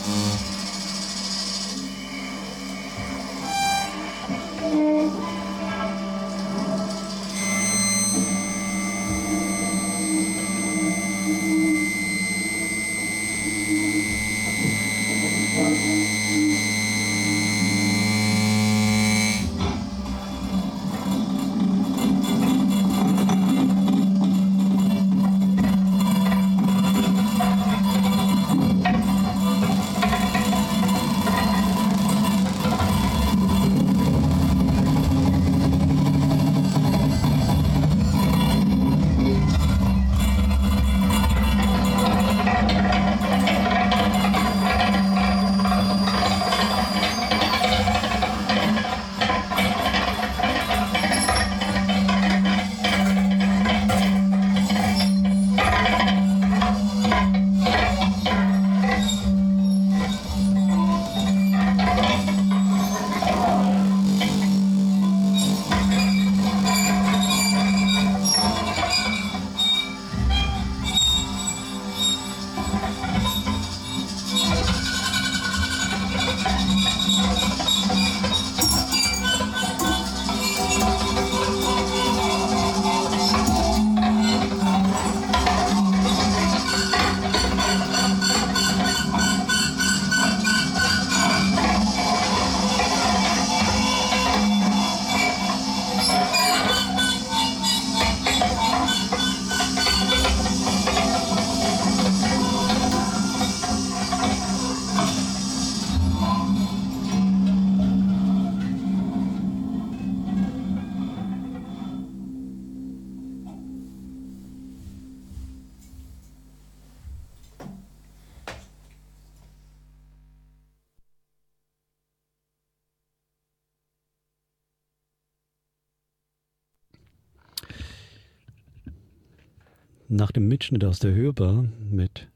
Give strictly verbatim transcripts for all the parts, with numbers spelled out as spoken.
Nach dem Mitschnitt aus der Hörbar mit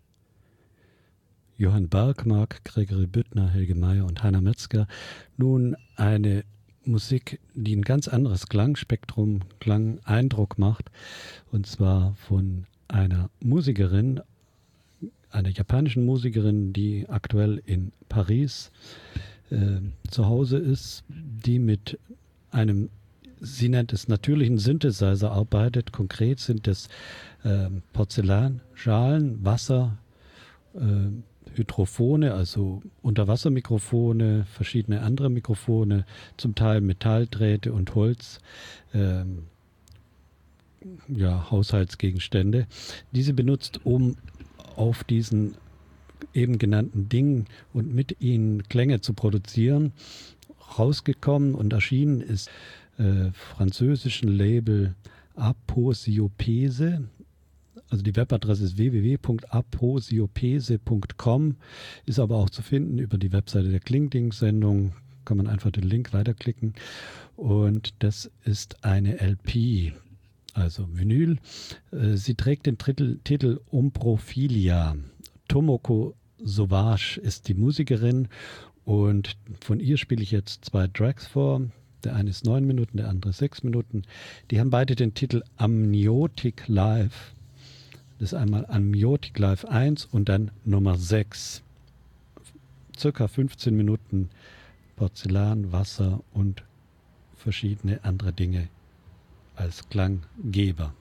Johann Barkmark, Gregory Büttner, Helge Meyer und Heiner Metzger nun eine Musik, die ein ganz anderes Klangspektrum, Klangeindruck macht, und zwar von einer Musikerin, einer japanischen Musikerin, die aktuell in Paris äh, zu Hause ist, die mit einem, sie nennt es natürlichen Synthesizer arbeitet. Konkret sind es äh, Porzellanschalen, Wasser, äh, Hydrophone, also Unterwassermikrofone, verschiedene andere Mikrofone, zum Teil Metalldrähte und Holz, äh, ja, Haushaltsgegenstände. Diese benutzt, um auf diesen eben genannten Dingen und mit ihnen Klänge zu produzieren. Rausgekommen und erschienen ist äh, französischen Label Aposiopese. Also die Webadresse ist w w w punkt aposiopese punkt com, ist aber auch zu finden über die Webseite der Klingding-Sendung. Kann man einfach den Link weiterklicken. Und das ist eine L P, also Vinyl. Sie trägt den Titel, Titel Umbrophilia. Tomoko Sauvage ist die Musikerin und von ihr spiele ich jetzt zwei Tracks vor. Der eine ist neun Minuten, der andere sechs Minuten. Die haben beide den Titel Amniotic Live. Das ist einmal Amniotic Live eins und dann Nummer sechs. Circa fünfzehn Minuten Porzellan, Wasser und verschiedene andere Dinge als Klanggeber.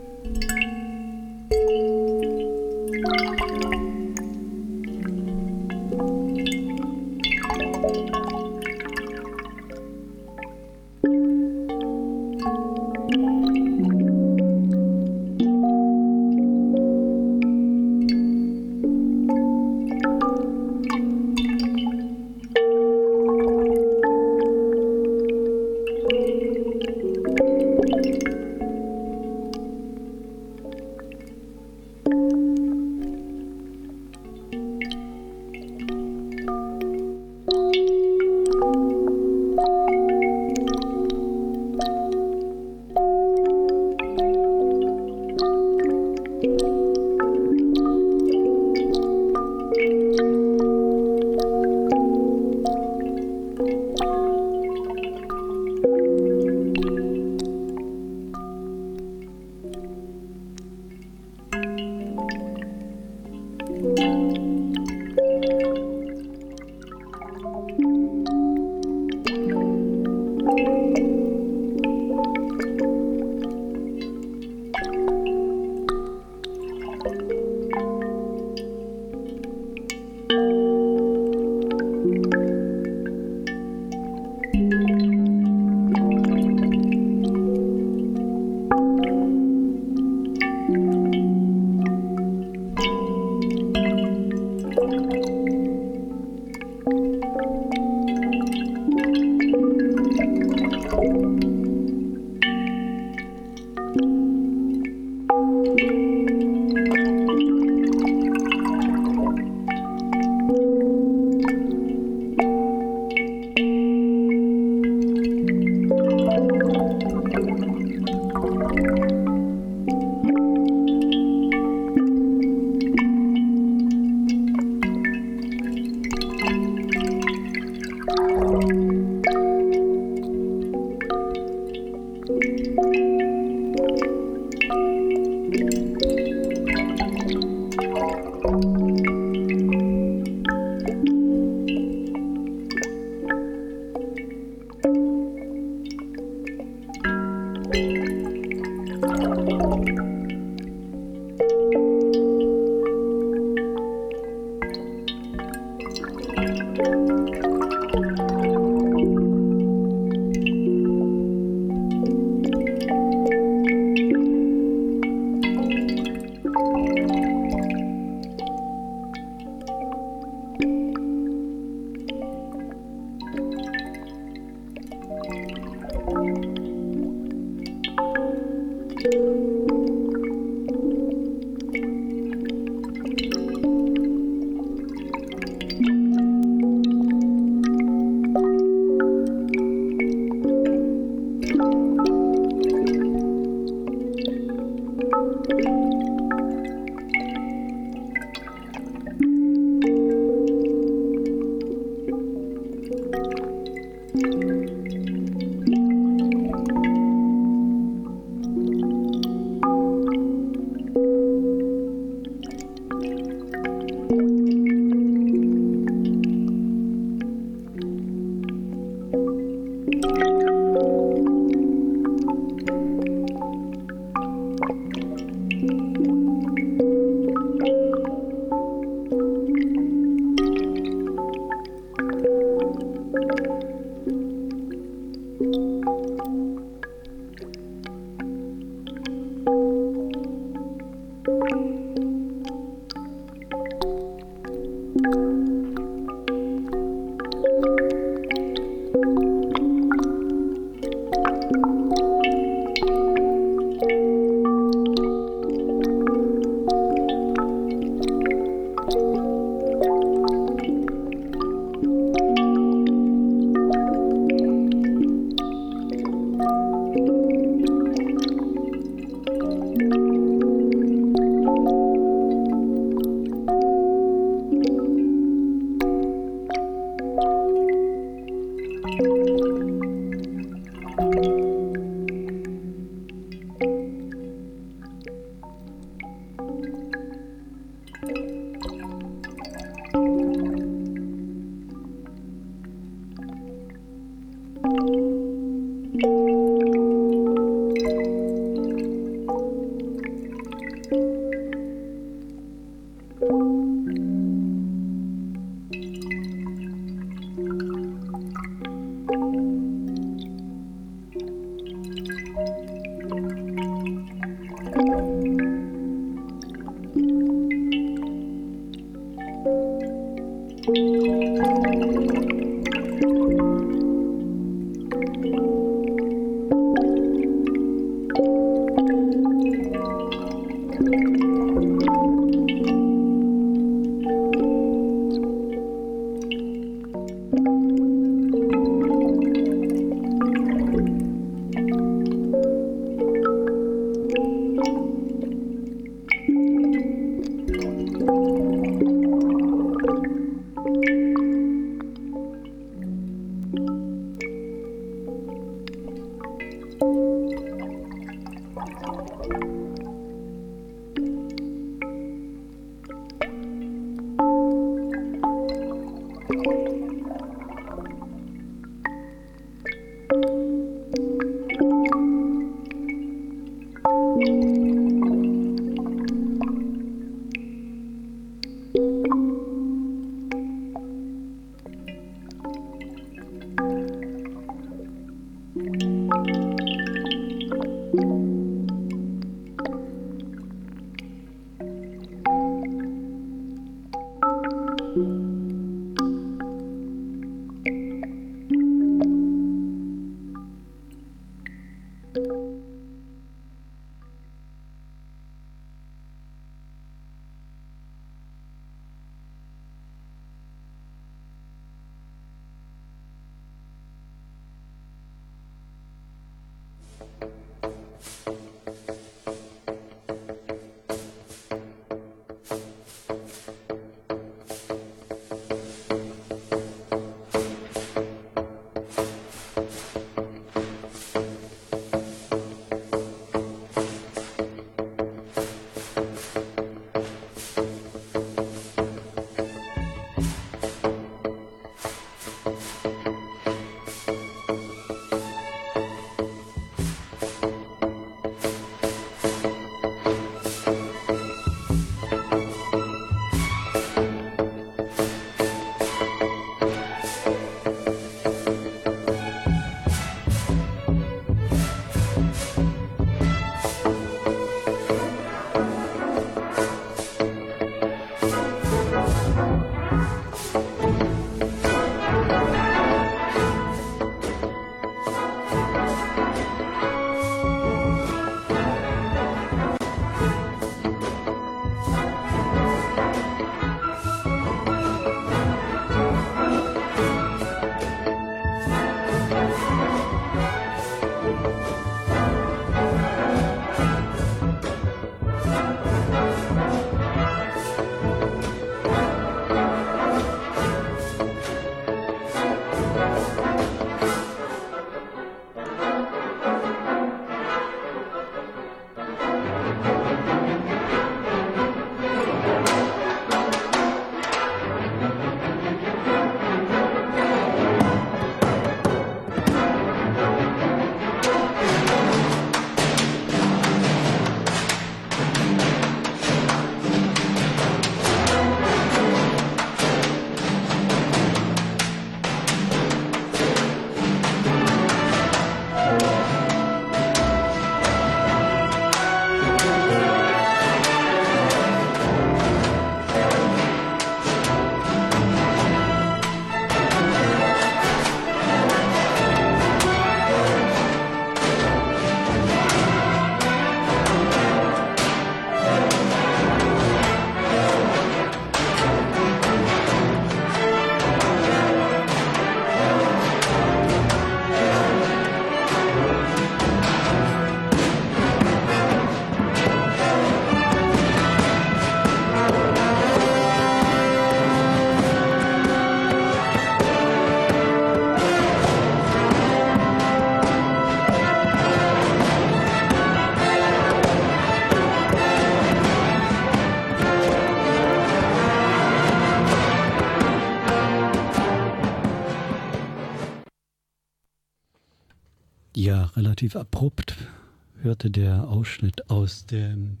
Ja, relativ abrupt hörte der Ausschnitt aus dem,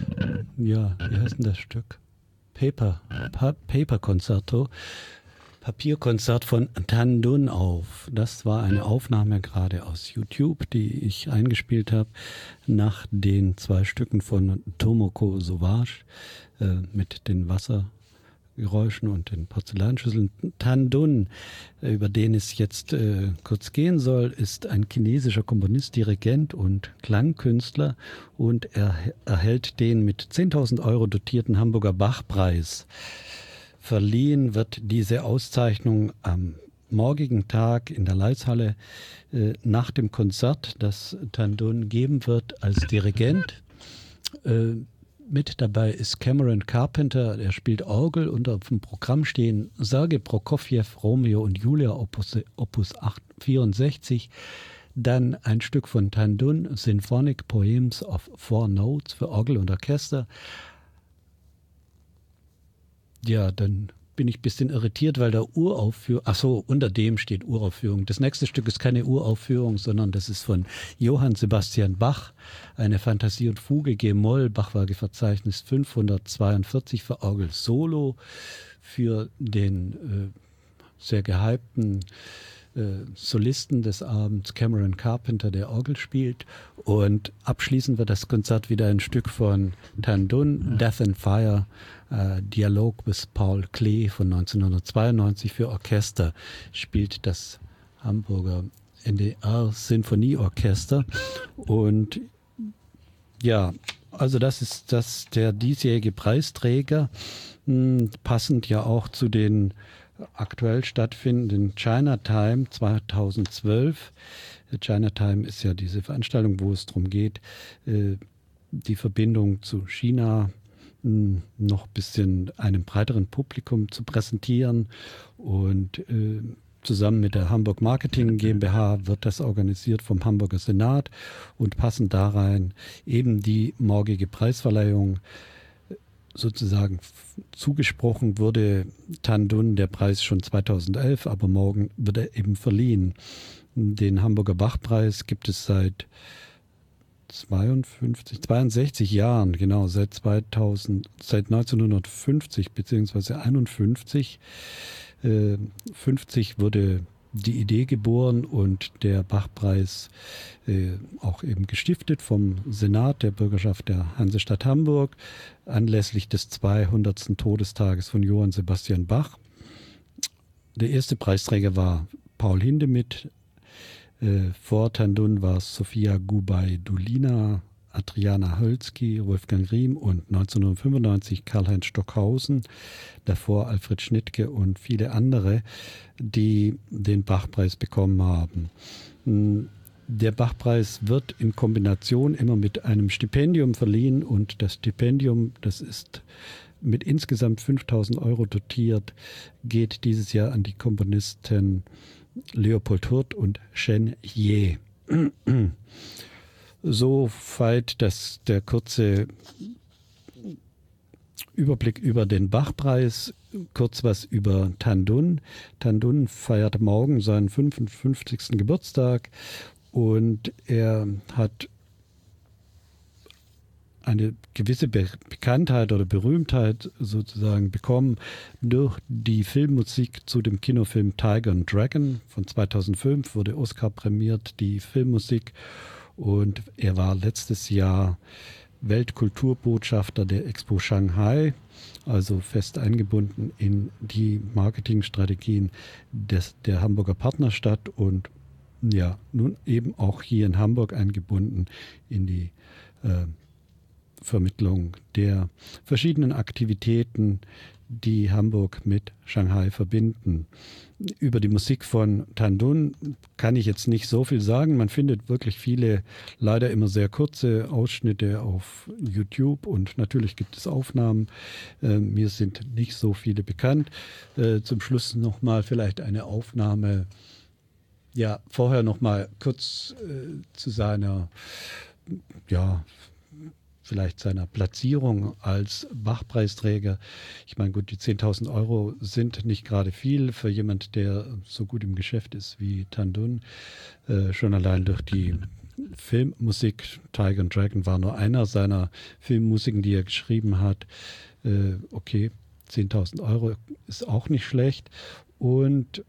ja, wie heißt denn das Stück? Paper, pa Paper Concerto, Papierkonzert von Tan Dun auf. Das war eine Aufnahme gerade aus YouTube, die ich eingespielt habe, nach den zwei Stücken von Tomoko Sauvage äh, mit den Wassergeräuschen und den Porzellanschüsseln. Tan Dun, über den es jetzt äh, kurz gehen soll, ist ein chinesischer Komponist, Dirigent und Klangkünstler, und er erhält den mit zehntausend Euro dotierten Hamburger Bach-Preis. Verliehen wird diese Auszeichnung am morgigen Tag in der Leithalle äh, nach dem Konzert, das Tan Dun geben wird als Dirigent. Äh, mit dabei ist Cameron Carpenter, der spielt Orgel, und auf dem Programm stehen Sergei Prokofjew, Romeo und Julia, Opus, Opus vierundsechzig, Dann ein Stück von Tan Dun, Symphonic Poems of Four Notes für Orgel und Orchester. Ja, dann bin ich ein bisschen irritiert, weil da Uraufführung, ach so, unter dem steht Uraufführung. Das nächste Stück ist keine Uraufführung, sondern das ist von Johann Sebastian Bach, eine Fantasie und Fuge G-Moll, Bachwerkeverzeichnis fünfhundertzweiundvierzig für Orgel Solo, für den äh, sehr gehypten äh, Solisten des Abends, Cameron Carpenter, der Orgel spielt. Und abschließend wird das Konzert wieder ein Stück von Tan Dun, Death and Fire, äh, Dialog with Paul Klee von neunzehnhundertzweiundneunzig für Orchester, spielt das Hamburger N D R-Sinfonieorchester. Und ja, also das ist das der diesjährige Preisträger, mh, passend ja auch zu den aktuell stattfindenden Chinatime zweitausendzwölf. Chinatime ist ja diese Veranstaltung, wo es darum geht, die Verbindung zu China noch ein bisschen einem breiteren Publikum zu präsentieren. Und zusammen mit der Hamburg Marketing GmbH wird das organisiert vom Hamburger Senat und passend da rein eben die morgige Preisverleihung. Sozusagen zugesprochen wurde Tan Dun der Preis schon zweitausendelf, aber morgen wird er eben verliehen. Den Hamburger Bachpreis gibt es seit zweiundfünfzig, zweiundsechzig Jahren, genau, seit zweitausend, seit neunzehnhundertfünfzig beziehungsweise einundfünfzig. Äh, fünfzig wurde die Idee geboren und der Bachpreis äh, auch eben gestiftet vom Senat der Bürgerschaft der Hansestadt Hamburg anlässlich des zweihundertsten Todestages von Johann Sebastian Bach. Der erste Preisträger war Paul Hindemith, äh, vor Tan Dun war es Sophia Gubaidulina, Adriana Hölzky, Wolfgang Riem und neunzehnhundertfünfundneunzig Karl-Heinz Stockhausen, davor Alfred Schnittke und viele andere, die den Bachpreis bekommen haben. Der Bachpreis wird in Kombination immer mit einem Stipendium verliehen und das Stipendium, das ist mit insgesamt fünftausend Euro dotiert, geht dieses Jahr an die Komponisten Leopold Hurt und Shen Ye. Soweit das der kurze Überblick über den Bachpreis. Kurz was über Tan Dun. Tan Dun feiert morgen seinen fünfundfünfzigsten Geburtstag und er hat eine gewisse Be- Bekanntheit oder Berühmtheit sozusagen bekommen durch die Filmmusik zu dem Kinofilm Tiger and Dragon von zweitausendfünf, wurde Oscar prämiert, die Filmmusik. Und er war letztes Jahr Weltkulturbotschafter der Expo Shanghai, also fest eingebunden in die Marketingstrategien des, der Hamburger Partnerstadt und ja, nun eben auch hier in Hamburg eingebunden in die äh, Vermittlung der verschiedenen Aktivitäten, die Hamburg mit Shanghai verbinden. Über die Musik von Tan Dun kann ich jetzt nicht so viel sagen. Man findet wirklich viele, leider immer sehr kurze Ausschnitte auf YouTube und natürlich gibt es Aufnahmen. Äh, mir sind nicht so viele bekannt. Äh, zum Schluss nochmal vielleicht eine Aufnahme. Ja, vorher nochmal kurz äh, zu seiner, ja, vielleicht seiner Platzierung als Bachpreisträger. Ich meine, gut, die zehntausend Euro sind nicht gerade viel für jemand, der so gut im Geschäft ist wie Tan Dun. Äh, schon allein durch die Filmmusik. Tiger and Dragon war nur einer seiner Filmmusiken, die er geschrieben hat. Äh, okay, zehntausend Euro ist auch nicht schlecht. Und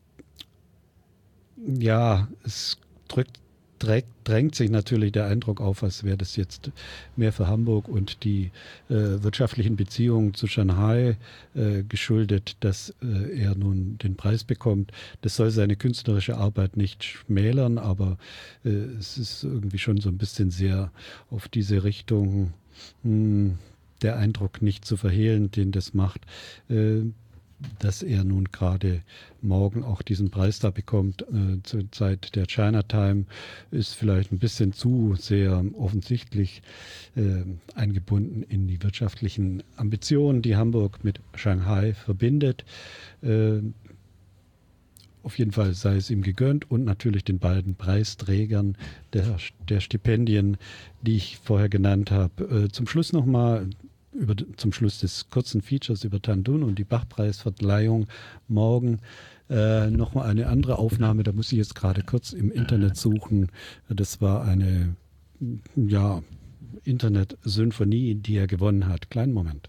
ja, es drückt drängt sich natürlich der Eindruck auf, als wäre das jetzt mehr für Hamburg und die äh, wirtschaftlichen Beziehungen zu Shanghai äh, geschuldet, dass äh, er nun den Preis bekommt. Das soll seine künstlerische Arbeit nicht schmälern, aber äh, es ist irgendwie schon so ein bisschen sehr auf diese Richtung mh, der Eindruck nicht zu verhehlen, den das macht. Äh, dass er nun gerade morgen auch diesen Preis da bekommt äh, zur Zeit der Chinatime, ist vielleicht ein bisschen zu sehr offensichtlich äh, eingebunden in die wirtschaftlichen Ambitionen, die Hamburg mit Shanghai verbindet. Äh, auf jeden Fall sei es ihm gegönnt und natürlich den beiden Preisträgern der, der Stipendien, die ich vorher genannt habe. Äh, zum Schluss nochmal über, zum Schluss des kurzen Features über Tan Dun und die Bach-Preisverleihung morgen äh, nochmal eine andere Aufnahme, da muss ich jetzt gerade kurz im Internet suchen. Das war eine, ja, Internet-Symphonie, die er gewonnen hat. Kleinen Moment.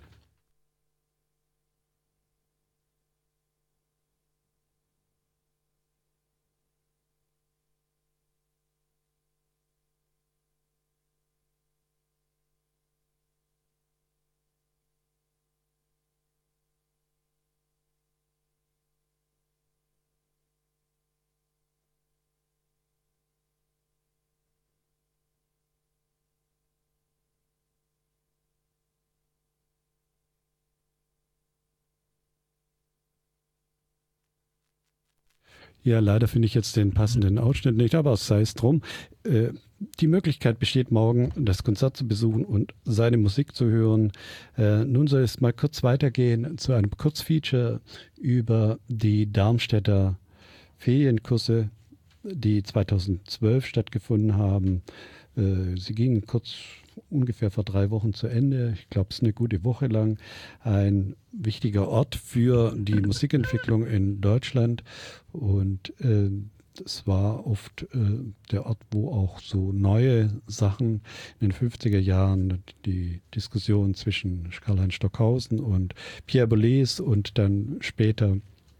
Ja, leider finde ich jetzt den passenden Ausschnitt nicht, aber sei es drum. Äh, die Möglichkeit besteht morgen, das Konzert zu besuchen und seine Musik zu hören. Äh, nun soll es mal kurz weitergehen zu einem Kurzfeature über die Darmstädter Ferienkurse, die zweitausendzwölf stattgefunden haben. Äh, sie gingen kurz ungefähr vor drei Wochen zu Ende. Ich glaube, es ist eine gute Woche lang. Ein wichtiger Ort für die Musikentwicklung in Deutschland. Und äh, es war oft äh, der Ort, wo auch so neue Sachen in den fünfziger Jahren, die Diskussion zwischen Karl-Heinz Stockhausen und Pierre Boulez und dann später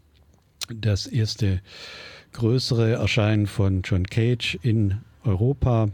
das erste größere Erscheinen von John Cage in Europa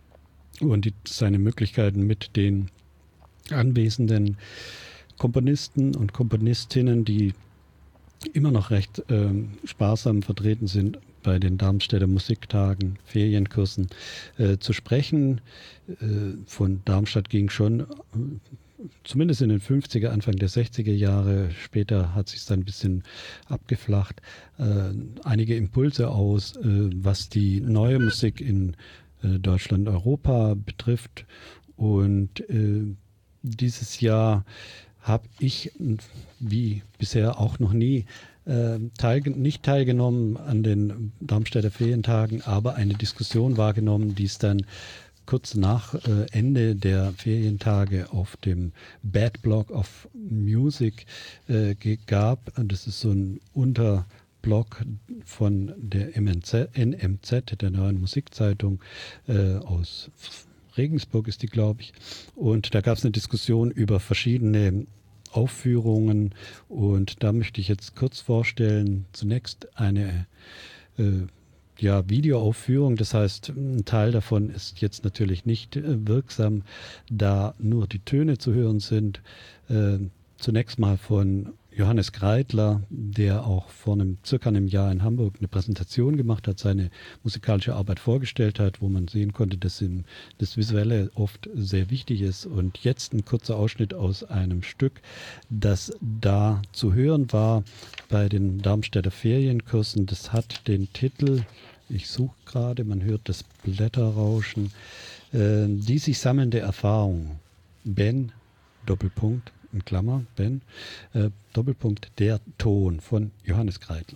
und die, seine Möglichkeiten mit den anwesenden Komponisten und Komponistinnen, die immer noch recht äh, sparsam vertreten sind bei den Darmstädter Musiktagen, Ferienkursen, äh, zu sprechen. Äh, von Darmstadt ging schon, äh, zumindest in den fünfziger, Anfang der sechziger Jahre, später hat sich dann ein bisschen abgeflacht, äh, einige Impulse aus, äh, was die neue Musik in äh, Deutschland, Europa betrifft. Und äh, dieses Jahr habe ich, wie bisher auch noch nie, äh, teil, nicht teilgenommen an den Darmstädter Ferientagen, aber eine Diskussion wahrgenommen, die es dann kurz nach äh, Ende der Ferientage auf dem Bad Blog of Music äh, gab. Das ist so ein Unterblog von der M N Z, N M Z, der Neuen Musikzeitung äh, aus Regensburg ist die, glaube ich. Und da gab es eine Diskussion über verschiedene Aufführungen. Und da möchte ich jetzt kurz vorstellen, zunächst eine äh, ja, Videoaufführung. Das heißt, ein Teil davon ist jetzt natürlich nicht äh, wirksam, da nur die Töne zu hören sind. Äh, zunächst mal von Johannes Kreidler, der auch vor einem, circa einem Jahr in Hamburg eine Präsentation gemacht hat, seine musikalische Arbeit vorgestellt hat, wo man sehen konnte, dass ihm das Visuelle oft sehr wichtig ist. Und jetzt ein kurzer Ausschnitt aus einem Stück, das da zu hören war bei den Darmstädter Ferienkursen. Das hat den Titel, ich suche gerade, man hört das Blätterrauschen, äh, die sich sammelnde Erfahrung. Ben, Doppelpunkt, in Klammer, Ben, äh, Doppelpunkt, der Ton von Johannes Kreidler.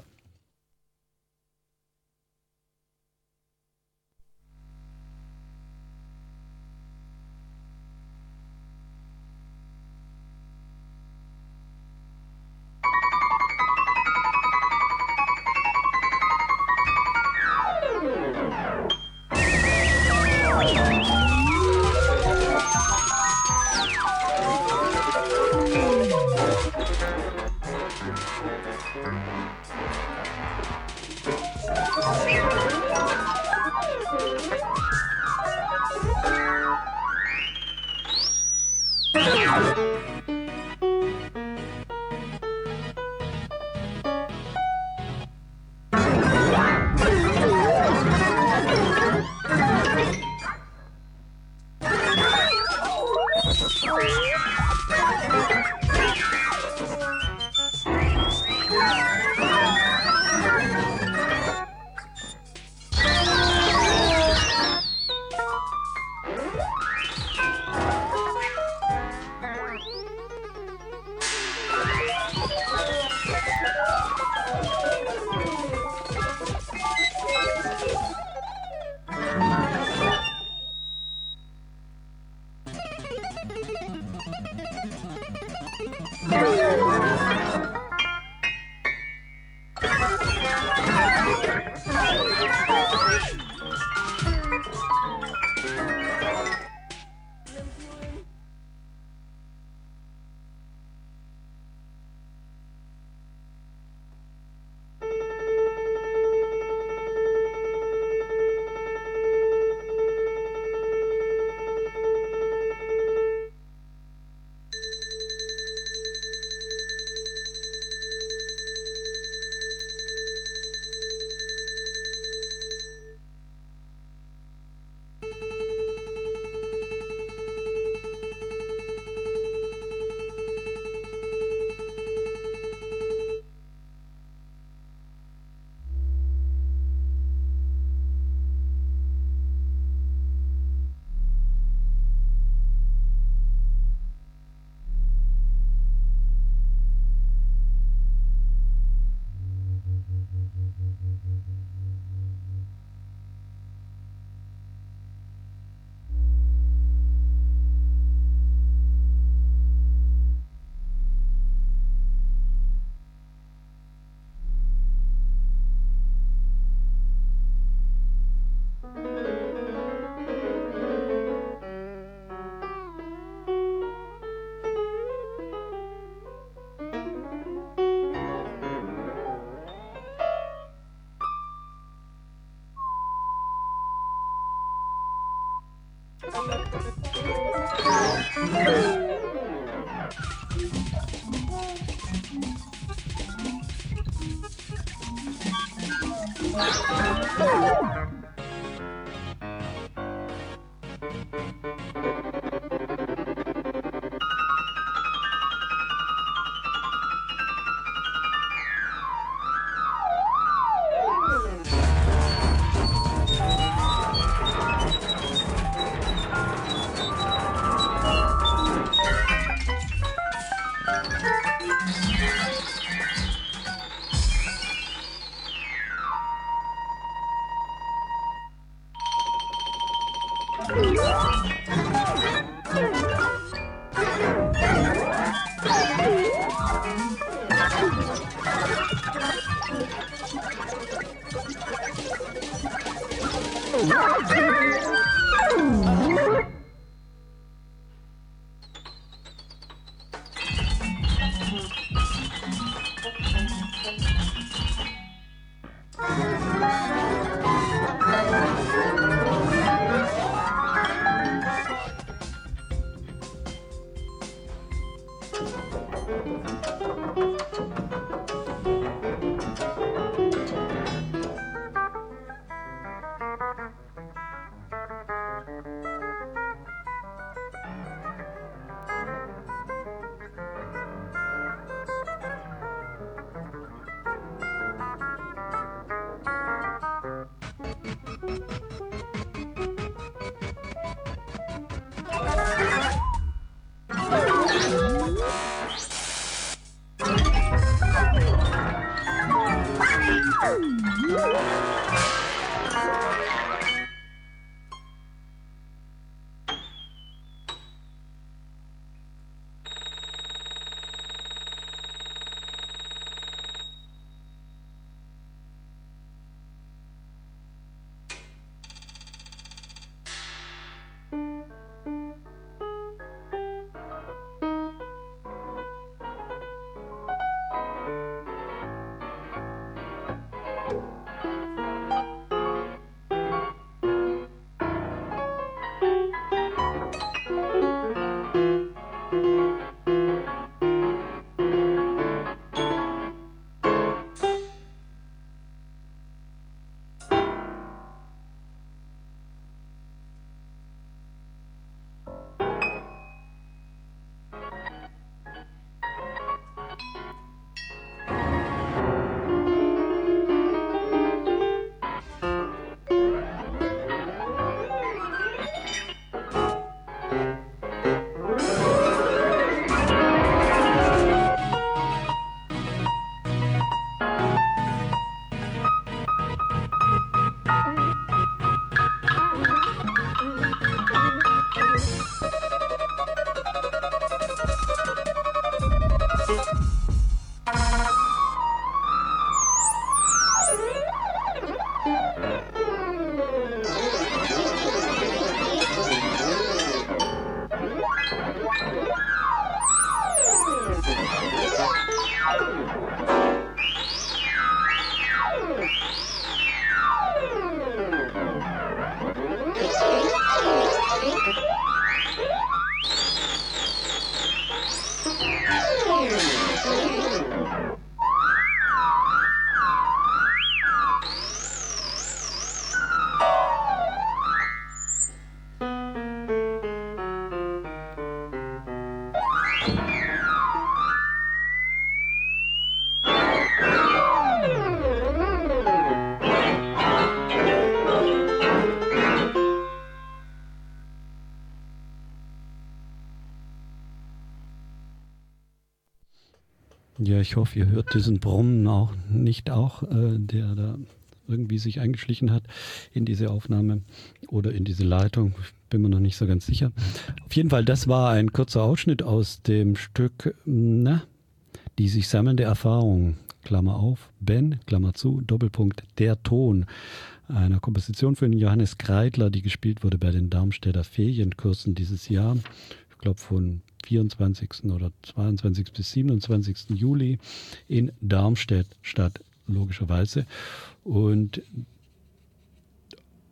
Ja, ich hoffe, ihr hört diesen Brummen auch nicht auch, äh, der da irgendwie sich eingeschlichen hat in diese Aufnahme oder in diese Leitung. Ich bin mir noch nicht so ganz sicher. Auf jeden Fall, das war ein kurzer Ausschnitt aus dem Stück, na, die sich sammelnde Erfahrung, Klammer auf, Ben, Klammer zu, Doppelpunkt, der Ton, einer Komposition von Johannes Kreidler, die gespielt wurde bei den Darmstädter Ferienkursen dieses Jahr. Ich glaube von vierundzwanzigsten oder zweiundzwanzigsten bis siebenundzwanzigsten Juli in Darmstadt Stadt, logischerweise. Und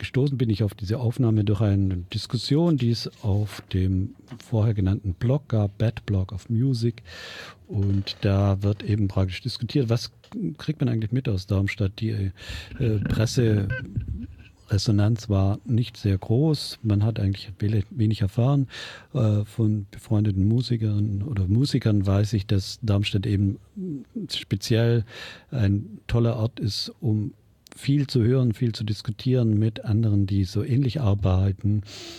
gestoßen bin ich auf diese Aufnahme durch eine Diskussion, die es auf dem vorher genannten Blog gab, Bad Blog of Music. Und da wird eben praktisch diskutiert, was kriegt man eigentlich mit aus Darmstadt? Die äh, Presseresonanz war nicht sehr groß. Man hat eigentlich wenig erfahren. Äh, von befreundeten Musikern oder Musikern weiß ich, dass Darmstadt eben speziell ein toller Ort ist, um viel zu hören, viel zu diskutieren mit anderen, die so ähnlich arbeiten.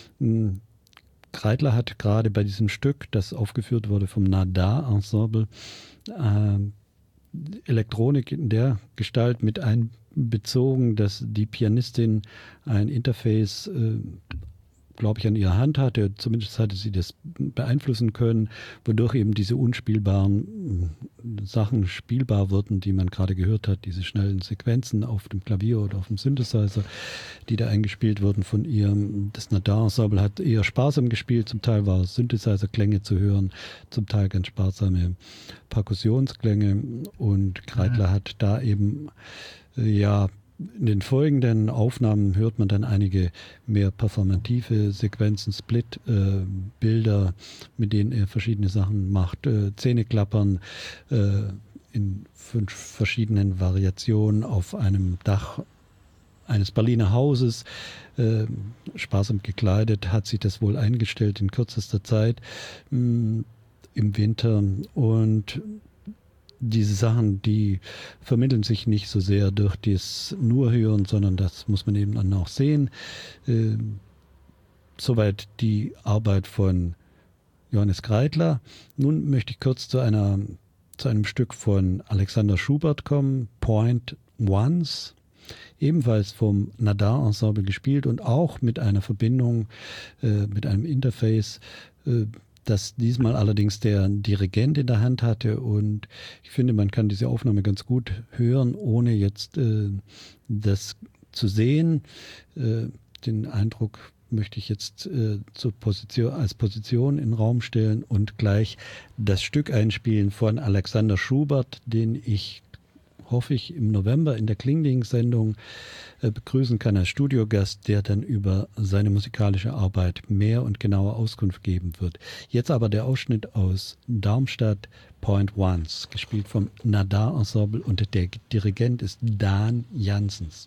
Kreidler hat gerade bei diesem Stück, das aufgeführt wurde vom Nadar-Ensemble, äh, Elektronik in der Gestalt mit einbezogen, dass die Pianistin ein Interface, äh, glaube ich, an ihrer Hand hatte. Zumindest hatte sie das beeinflussen können, wodurch eben diese unspielbaren Sachen spielbar wurden, die man gerade gehört hat, diese schnellen Sequenzen auf dem Klavier oder auf dem Synthesizer, die da eingespielt wurden von ihr. Das Nadar-Ensemble hat eher sparsam gespielt, zum Teil war Synthesizer-Klänge zu hören, zum Teil ganz sparsame Perkussionsklänge, und Kreidler hat da eben, ja, in den folgenden Aufnahmen hört man dann einige mehr performative Sequenzen, Split-Bilder, äh, mit denen er verschiedene Sachen macht. Äh, Zähneklappern äh, in fünf verschiedenen Variationen auf einem Dach eines Berliner Hauses. Äh, sparsam gekleidet, hat sich das wohl eingestellt in kürzester Zeit mh, im Winter. Und diese Sachen, die vermitteln sich nicht so sehr durch das nur Hören, sondern das muss man eben dann auch sehen. Äh, soweit die Arbeit von Johannes Kreidler. Nun möchte ich kurz zu einer zu einem Stück von Alexander Schubert kommen, Point Once, ebenfalls vom Nadar-Ensemble gespielt und auch mit einer Verbindung, äh, mit einem Interface, äh, das diesmal allerdings der Dirigent in der Hand hatte, und ich finde, man kann diese Aufnahme ganz gut hören, ohne jetzt äh, das zu sehen. Äh, den Eindruck möchte ich jetzt äh, zur Position, als Position in den Raum stellen und gleich das Stück einspielen von Alexander Schubert, den ich, hoffe ich, im November in der Klingding-Sendung äh, begrüßen kann als Studiogast, der dann über seine musikalische Arbeit mehr und genauer Auskunft geben wird. Jetzt aber der Ausschnitt aus Darmstadt, Point Once, gespielt vom Nadar-Ensemble, und der Dirigent ist Dan Janssens.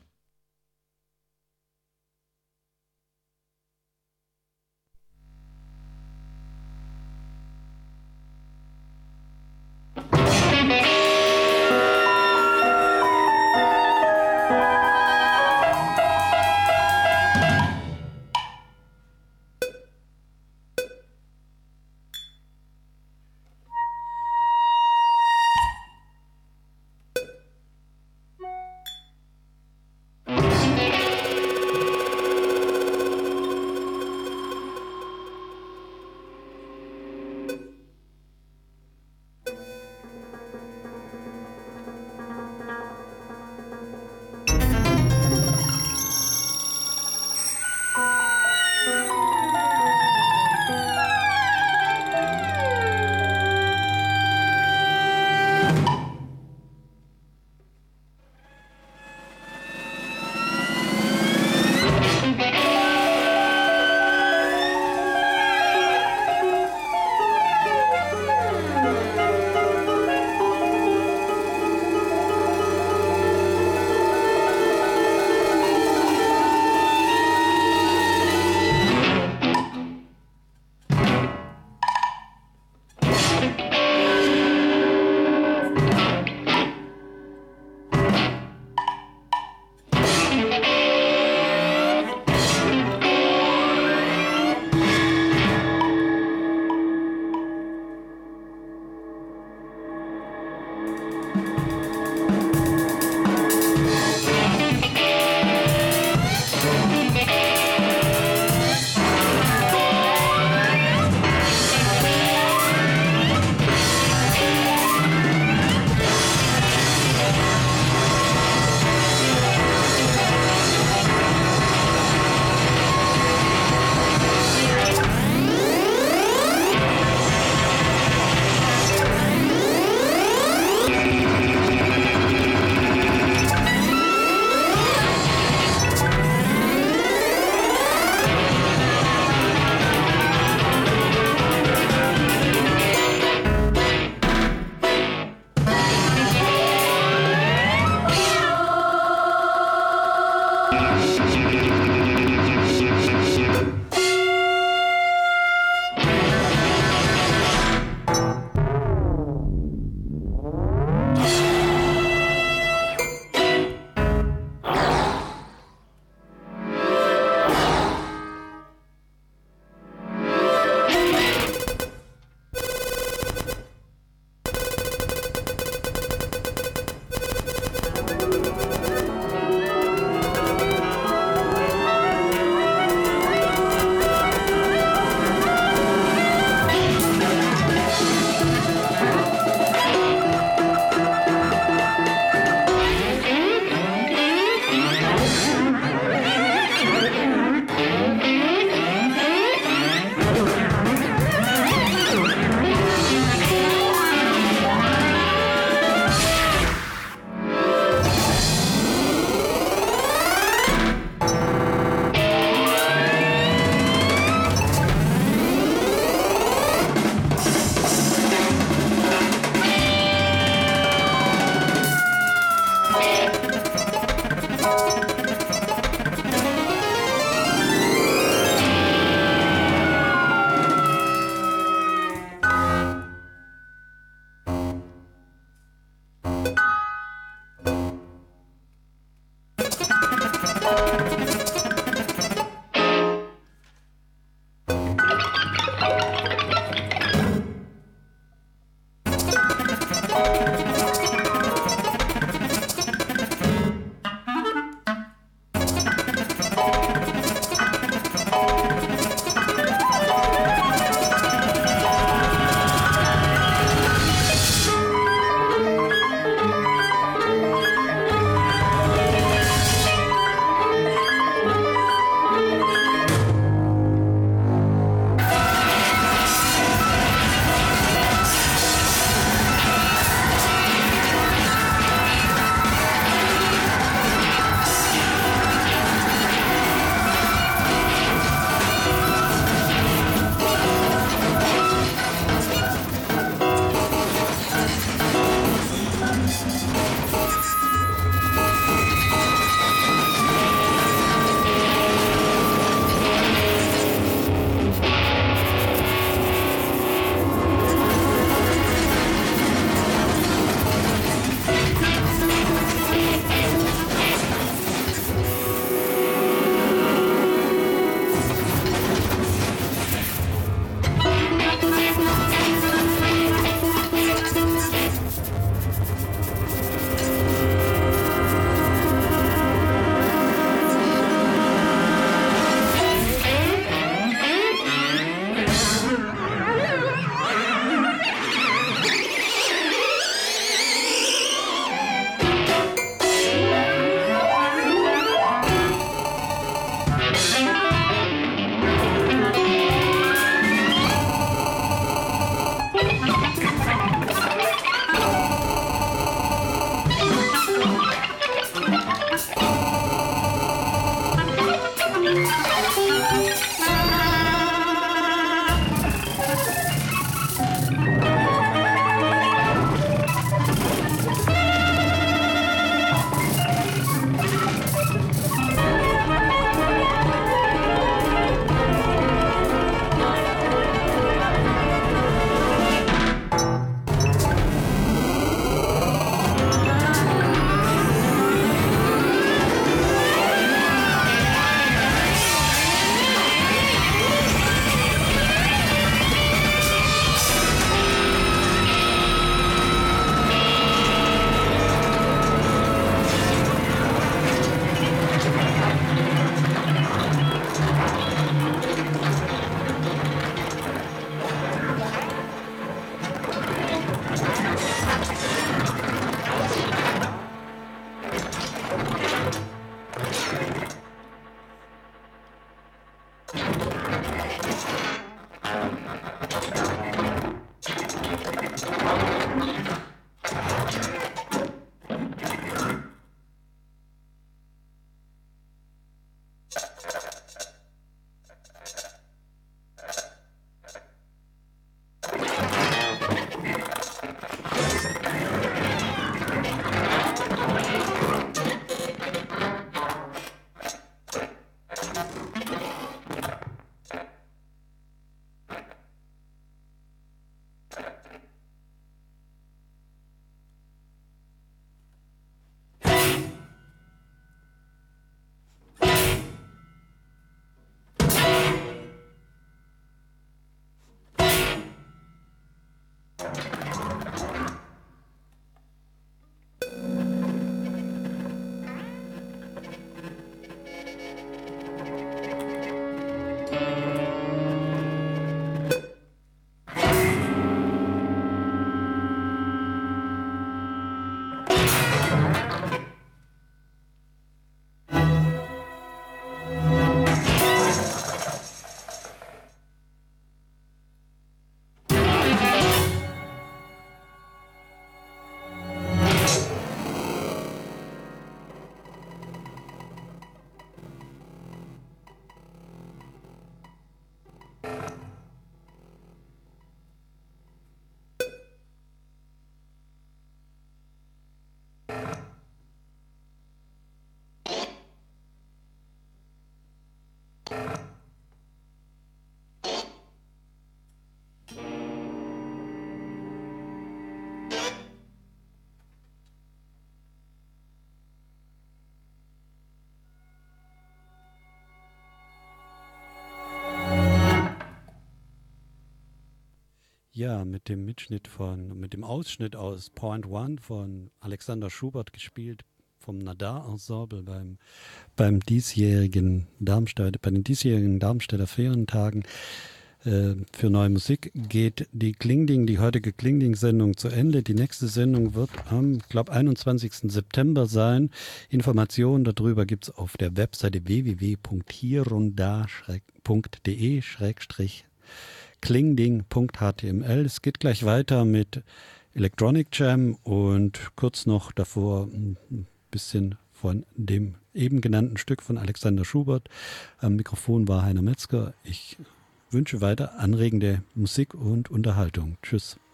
Ja, mit dem Mitschnitt von, mit dem Ausschnitt aus Point One von Alexander Schubert gespielt vom Nadar-Ensemble beim, beim diesjährigen Darmstadt, bei den diesjährigen Darmstädter Ferientagen äh, für neue Musik geht die Klingding, die heutige Klingding-Sendung zu Ende. Die nächste Sendung wird am, ich glaube, einundzwanzigsten September sein. Informationen darüber gibt es auf der Webseite w w w punkt hirunda punkt d e schrägstrich klingding punkt h t m l. Es geht gleich weiter mit Electronic Jam und kurz noch davor ein bisschen von dem eben genannten Stück von Alexander Schubert. Am Mikrofon war Heiner Metzger. Ich wünsche weiter anregende Musik und Unterhaltung. Tschüss.